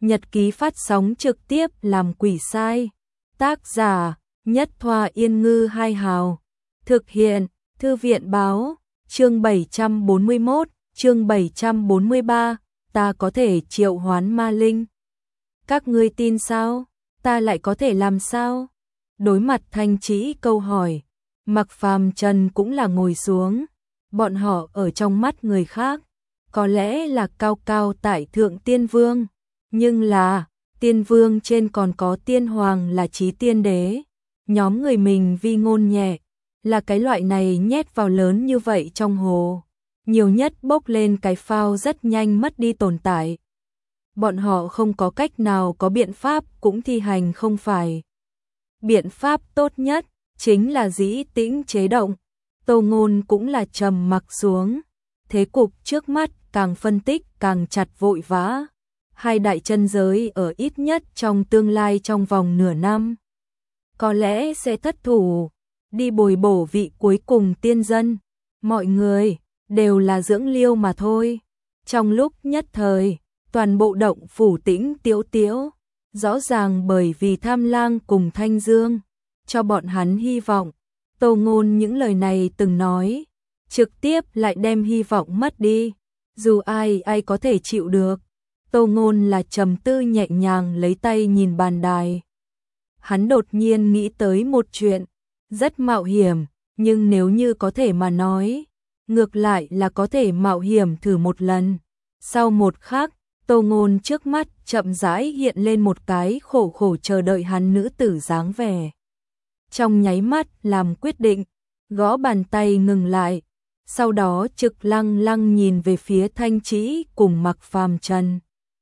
Nhật ký phát sóng trực tiếp làm quỷ sai. Tác giả Nhất Thoa Yên Ngư Hai Hào. Thực hiện Thư viện báo. Chương 741, chương 743. Ta có thể triệu hoán ma linh. Các ngươi tin sao? Ta lại có thể làm sao? Đối mặt Thanh Trĩ câu hỏi, Mạc Phàm Trần cũng là ngồi xuống. Bọn họ ở trong mắt người khác có lẽ là cao cao tại thượng tiên vương, nhưng là tiên vương trên còn có tiên hoàng là chí tiên đế. Nhóm người mình vi ngôn nhẹ, là cái loại này nhét vào lớn như vậy trong hồ, nhiều nhất bốc lên cái phao rất nhanh mất đi tồn tại. Bọn họ không có cách nào có biện pháp cũng thi hành không phải. Biện pháp tốt nhất chính là dĩ tĩnh chế động. Tô Ngôn cũng là trầm mặc xuống. Thế cục trước mắt càng phân tích càng chặt vội vã. Hai đại chân giới ở ít nhất trong tương lai trong vòng nửa năm có lẽ sẽ thất thủ, đi bồi bổ vị cuối cùng tiên dân. Mọi người đều là dưỡng liêu mà thôi. Trong lúc nhất thời, toàn bộ động phủ tĩnh tiếu tiếu, rõ ràng bởi vì Tham Lang cùng Thanh Dương cho bọn hắn hy vọng. Tô Ngôn những lời này từng nói, trực tiếp lại đem hy vọng mất đi. Dù ai có thể chịu được. Tô Ngôn là trầm tư nhẹ nhàng lấy tay nhìn bàn đài. Hắn đột nhiên nghĩ tới một chuyện, rất mạo hiểm, nhưng nếu như có thể mà nói, ngược lại là có thể mạo hiểm thử một lần. Sau một khắc, Tô Ngôn trước mắt chậm rãi hiện lên một cái khổ khổ chờ đợi hắn nữ tử dáng vẻ. Trong nháy mắt làm quyết định, gõ bàn tay ngừng lại, sau đó trực lăng lăng nhìn về phía Thanh Trĩ cùng Mạc Phàm Trần.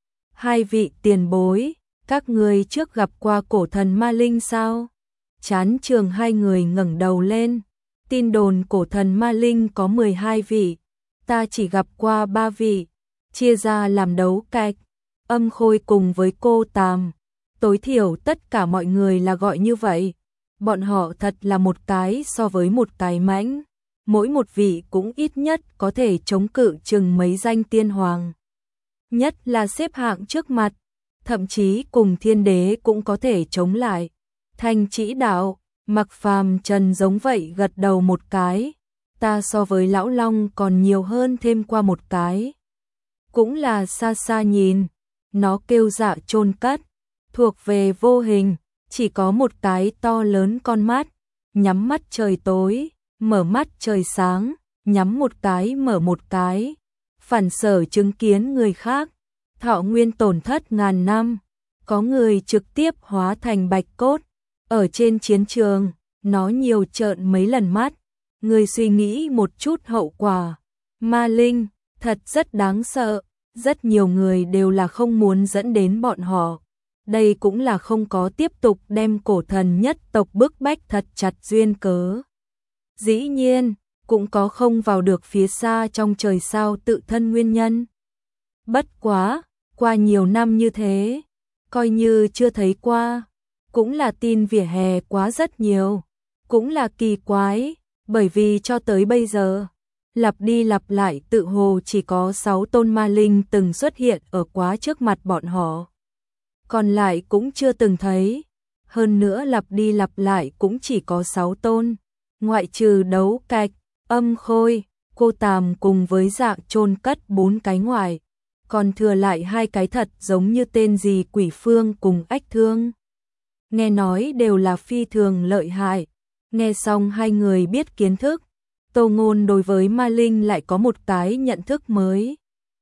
Hai vị tiền bối, các ngươi trước gặp qua cổ thần ma linh sao? Chán trường hai người ngẩng đầu lên. Tin đồn cổ thần ma linh có 12 vị, ta chỉ gặp qua 3 vị, chia ra làm đấu cạch, Âm Khôi cùng với cô Tàm. Tối thiểu tất cả mọi người là gọi như vậy. Bọn họ thật là một cái so với một cái mãnh, mỗi một vị cũng ít nhất có thể chống cự chừng mấy danh tiên hoàng. Nhất là xếp hạng trước mặt, thậm chí cùng thiên đế cũng có thể chống lại. Thanh Trĩ đạo, Mạc Phàm Trần giống vậy gật đầu một cái. Ta so với lão long còn nhiều hơn thêm qua một cái. Cũng là xa xa nhìn, nó kêu dạ chôn cất, thuộc về vô hình, chỉ có một cái to lớn con mắt, nhắm mắt trời tối, mở mắt trời sáng, nhắm một cái mở một cái, phản sở chứng kiến người khác, thọ nguyên tổn thất ngàn năm, có người trực tiếp hóa thành bạch cốt. Ở trên chiến trường, nó nhiều trợn mấy lần mắt, người suy nghĩ một chút hậu quả. Ma linh, thật rất đáng sợ, rất nhiều người đều là không muốn dẫn đến bọn họ. Đây cũng là không có tiếp tục đem cổ thần nhất tộc bức bách thật chặt duyên cớ. Dĩ nhiên, cũng có không vào được phía xa trong trời sao tự thân nguyên nhân. Bất quá, qua nhiều năm như thế, coi như chưa thấy qua, cũng là tin vỉa hè quá rất nhiều, cũng là kỳ quái, bởi vì cho tới bây giờ, lặp đi lặp lại tự hồ chỉ có 6 tôn ma linh từng xuất hiện ở quá trước mặt bọn họ. Còn lại cũng chưa từng thấy, hơn nữa lặp đi lặp lại cũng chỉ có 6 tôn, ngoại trừ đấu cạch, Âm Khôi, cô Tàm cùng với dạ chôn cất 4 cái ngoại, còn thừa lại 2 cái thật giống như tên gì Quỷ Phương cùng Ách Thương. Nghe nói đều là phi thường lợi hại. Nghe xong hai người biết kiến thức, Tô Ngôn đối với ma linh lại có một cái nhận thức mới.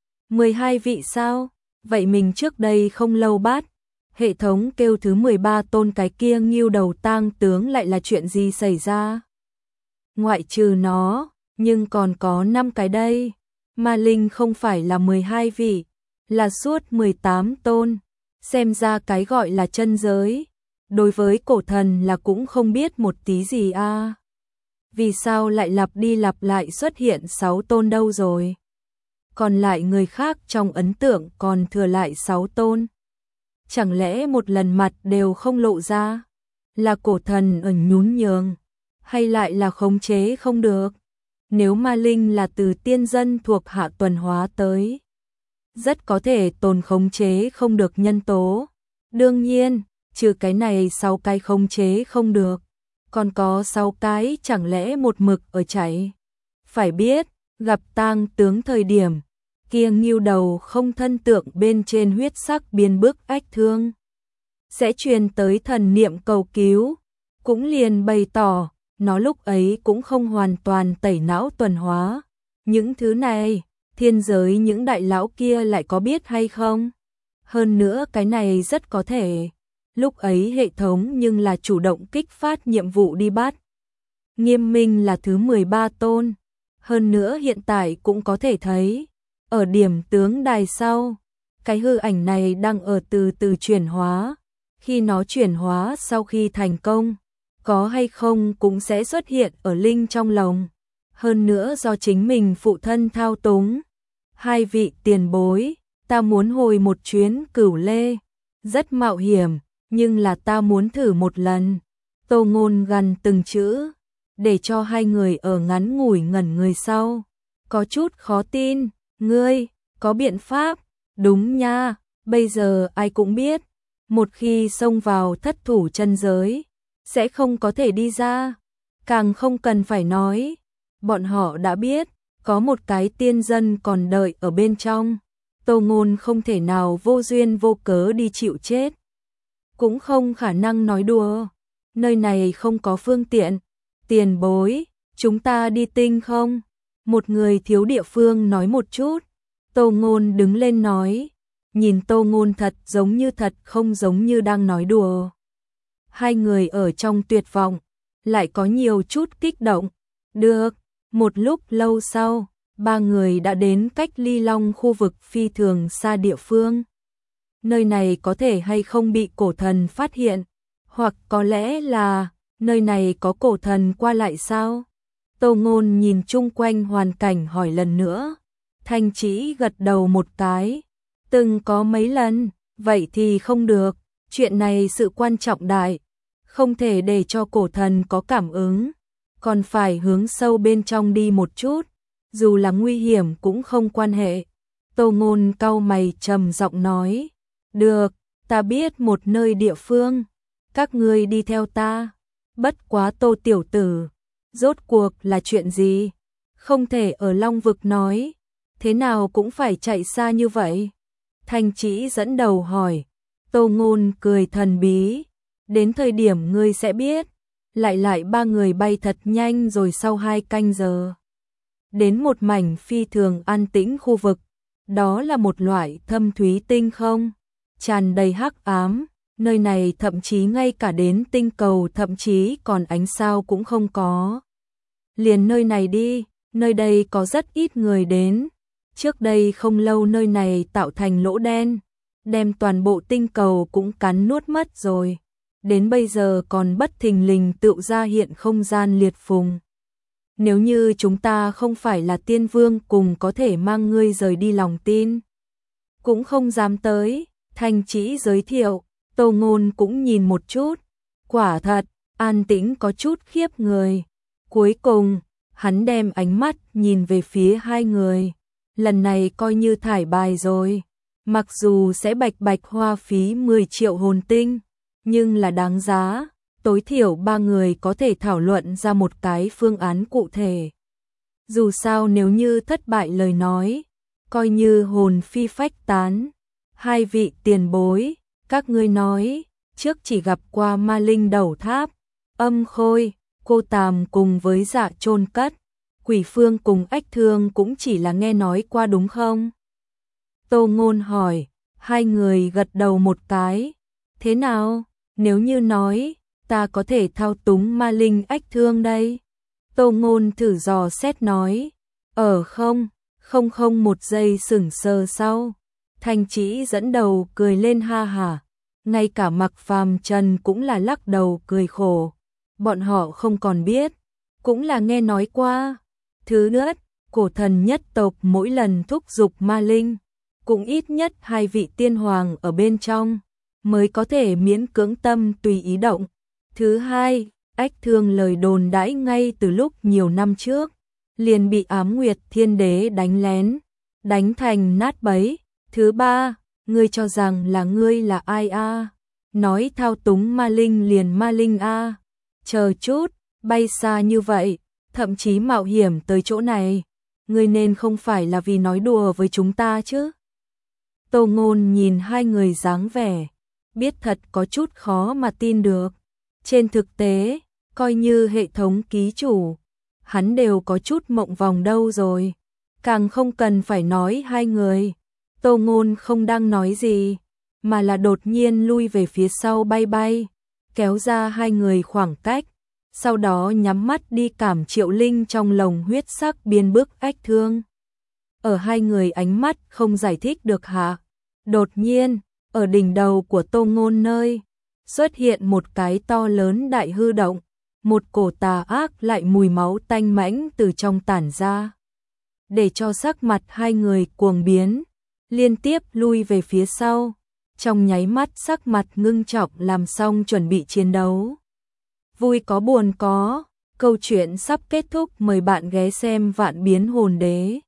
12 vị sao? Vậy mình trước đây không lâu bắt hệ thống kêu thứ 13 tôn cái kia Ngưu Đầu Tang tướng lại là chuyện gì xảy ra? Ngoại trừ nó, nhưng còn có 5 cái đây. Ma linh không phải là 12 vị, là suốt 18 tôn. Xem ra cái gọi là chân giới, đối với cổ thần là cũng không biết một tí gì a. Vì sao lại lặp đi lặp lại xuất hiện 6 tôn đâu rồi? Còn lại người khác trong ấn tượng còn thừa lại 6 tôn. Chẳng lẽ một lần mặt đều không lộ ra? Là cổ thần ở nhún nhường? Hay lại là khống chế không được? Nếu ma linh là từ tiên dân thuộc hạ tuần hóa tới, rất có thể tồn khống chế không được nhân tố. Đương nhiên, trừ cái này 6 cái khống chế không được, còn có 6 cái chẳng lẽ một mực ở chảy. Phải biết, gặp tang tướng thời điểm, kia ngưu đầu không thân tượng bên trên huyết sắc biên bức ách thương. Sẽ truyền tới thần niệm cầu cứu, cũng liền bày tỏ, nó lúc ấy cũng không hoàn toàn tẩy não tuần hóa. Những thứ này, thiên giới những đại lão kia lại có biết hay không? Hơn nữa cái này rất có thể, lúc ấy hệ thống nhưng là chủ động kích phát nhiệm vụ đi bắt. Nghiêm Minh là thứ 13 tôn, hơn nữa hiện tại cũng có thể thấy, ở điểm tướng đài sau, cái hư ảnh này đang ở từ từ chuyển hóa, khi nó chuyển hóa sau khi thành công, có hay không cũng sẽ xuất hiện ở linh trong lòng, hơn nữa do chính mình phụ thân thao túng. Hai vị tiền bối, ta muốn hồi một chuyến Cửu Lê, rất mạo hiểm, nhưng là ta muốn thử một lần. Tô Ngôn gần từng chữ, để cho hai người ở ngắn ngủi ngẩn người sau. Có chút khó tin, ngươi, có biện pháp, đúng nha, bây giờ ai cũng biết, một khi xông vào thất thủ chân giới, sẽ không có thể đi ra, càng không cần phải nói, bọn họ đã biết, có một cái tiên dân còn đợi ở bên trong, Tô Ngôn không thể nào vô duyên vô cớ đi chịu chết. Cũng không khả năng nói đùa, nơi này không có phương tiện, tiền bối, chúng ta đi tinh không? Một người thiếu địa phương nói một chút, Tô Ngôn đứng lên nói, nhìn Tô Ngôn thật giống như thật không giống như đang nói đùa. Hai người ở trong tuyệt vọng, lại có nhiều chút kích động, được, một lúc lâu sau, ba người đã đến cách Ly Long khu vực phi thường xa địa phương. Nơi này có thể hay không bị cổ thần phát hiện, hoặc có lẽ là nơi này có cổ thần qua lại sao? Tô Ngôn nhìn chung quanh hoàn cảnh hỏi lần nữa. Thanh Chỉ gật đầu một cái. Từng có mấy lần, vậy thì không được, chuyện này sự quan trọng đại, không thể để cho cổ thần có cảm ứng, còn phải hướng sâu bên trong đi một chút, dù là nguy hiểm cũng không quan hệ. Tô Ngôn cau mày trầm giọng nói, được, ta biết một nơi địa phương, các ngươi đi theo ta. Bất quá Tô tiểu tử, rốt cuộc là chuyện gì? Không thể ở Long vực nói, thế nào cũng phải chạy xa như vậy. Thanh Chỉ dẫn đầu hỏi, Tô Ngôn cười thần bí, đến thời điểm ngươi sẽ biết. Lại ba người bay thật nhanh rồi sau 2 canh giờ. Đến một mảnh phi thường an tĩnh khu vực, đó là một loại thâm thúy tinh không, tràn đầy hắc ám, nơi này thậm chí ngay cả đến tinh cầu thậm chí còn ánh sao cũng không có. Liền nơi này đi, nơi đây có rất ít người đến. Trước đây không lâu nơi này tạo thành lỗ đen, đem toàn bộ tinh cầu cũng cắn nuốt mất rồi. Đến bây giờ còn bất thình lình tự ra hiện không gian liệt phùng. Nếu như chúng ta không phải là tiên vương cùng có thể mang ngươi rời đi lòng tin. Cũng không dám tới, Thanh Chỉ giới thiệu, Tô Ngôn cũng nhìn một chút. Quả thật, an tĩnh có chút khiếp người. Cuối cùng, hắn đem ánh mắt nhìn về phía hai người. Lần này coi như thải bài rồi. Mặc dù sẽ bạch hoa phí 10 triệu hồn tinh, nhưng là đáng giá, tối thiểu 3 người có thể thảo luận ra một cái phương án cụ thể. Dù sao nếu như thất bại lời nói, coi như hồn phi phách tán. Hai vị tiền bối, các ngươi nói, trước chỉ gặp qua ma linh đầu tháp, âm khôi, cô tàm cùng với dạ chôn cất, quỷ phương cùng ách thương cũng chỉ là nghe nói qua đúng không? Tô Ngôn hỏi, hai người gật đầu một cái, thế nào, nếu như nói, ta có thể thao túng ma linh ách thương đây? Tô Ngôn thử dò xét nói, không một giây sững sờ sau. Thanh Chỉ dẫn đầu cười lên ha hả, ngay cả Mặc Phàm Trần cũng là lắc đầu cười khổ. Bọn họ không còn biết, cũng là nghe nói qua. Thứ nhất, cổ thần nhất tộc mỗi lần thúc giục ma linh, cũng ít nhất 2 vị tiên hoàng ở bên trong, mới có thể miễn cưỡng tâm tùy ý động. Thứ hai, ách thương lời đồn đãi ngay từ lúc nhiều năm trước, liền bị Ám Nguyệt Thiên Đế đánh lén, đánh thành nát bấy, Thứ ba, ngươi cho rằng là ngươi là ai a? Nói thao túng ma linh liền ma linh a? Chờ chút, bay xa như vậy, thậm chí mạo hiểm tới chỗ này, ngươi nên không phải là vì nói đùa với chúng ta chứ? Tô Ngôn nhìn hai người dáng vẻ, biết thật có chút khó mà tin được. Trên thực tế, coi như hệ thống ký chủ, hắn đều có chút mộng vòng đâu rồi. Càng không cần phải nói hai người. Tô Ngôn không đang nói gì, mà là đột nhiên lui về phía sau bay bay, kéo ra hai người khoảng cách, sau đó nhắm mắt đi cảm Triệu Linh trong lồng huyết sắc biên bức ách thương. Ở hai người ánh mắt không giải thích được hạ. Đột nhiên, ở đỉnh đầu của Tô Ngôn nơi, xuất hiện một cái to lớn đại hư động, một cổ tà ác lại mùi máu tanh mãnh từ trong tản ra. Để cho sắc mặt hai người cuồng biến, liên tiếp lui về phía sau, trong nháy mắt sắc mặt ngưng trọng làm xong chuẩn bị chiến đấu. Vui có buồn có, câu chuyện sắp kết thúc, mời bạn ghé xem Vạn Biến Hồn Đế.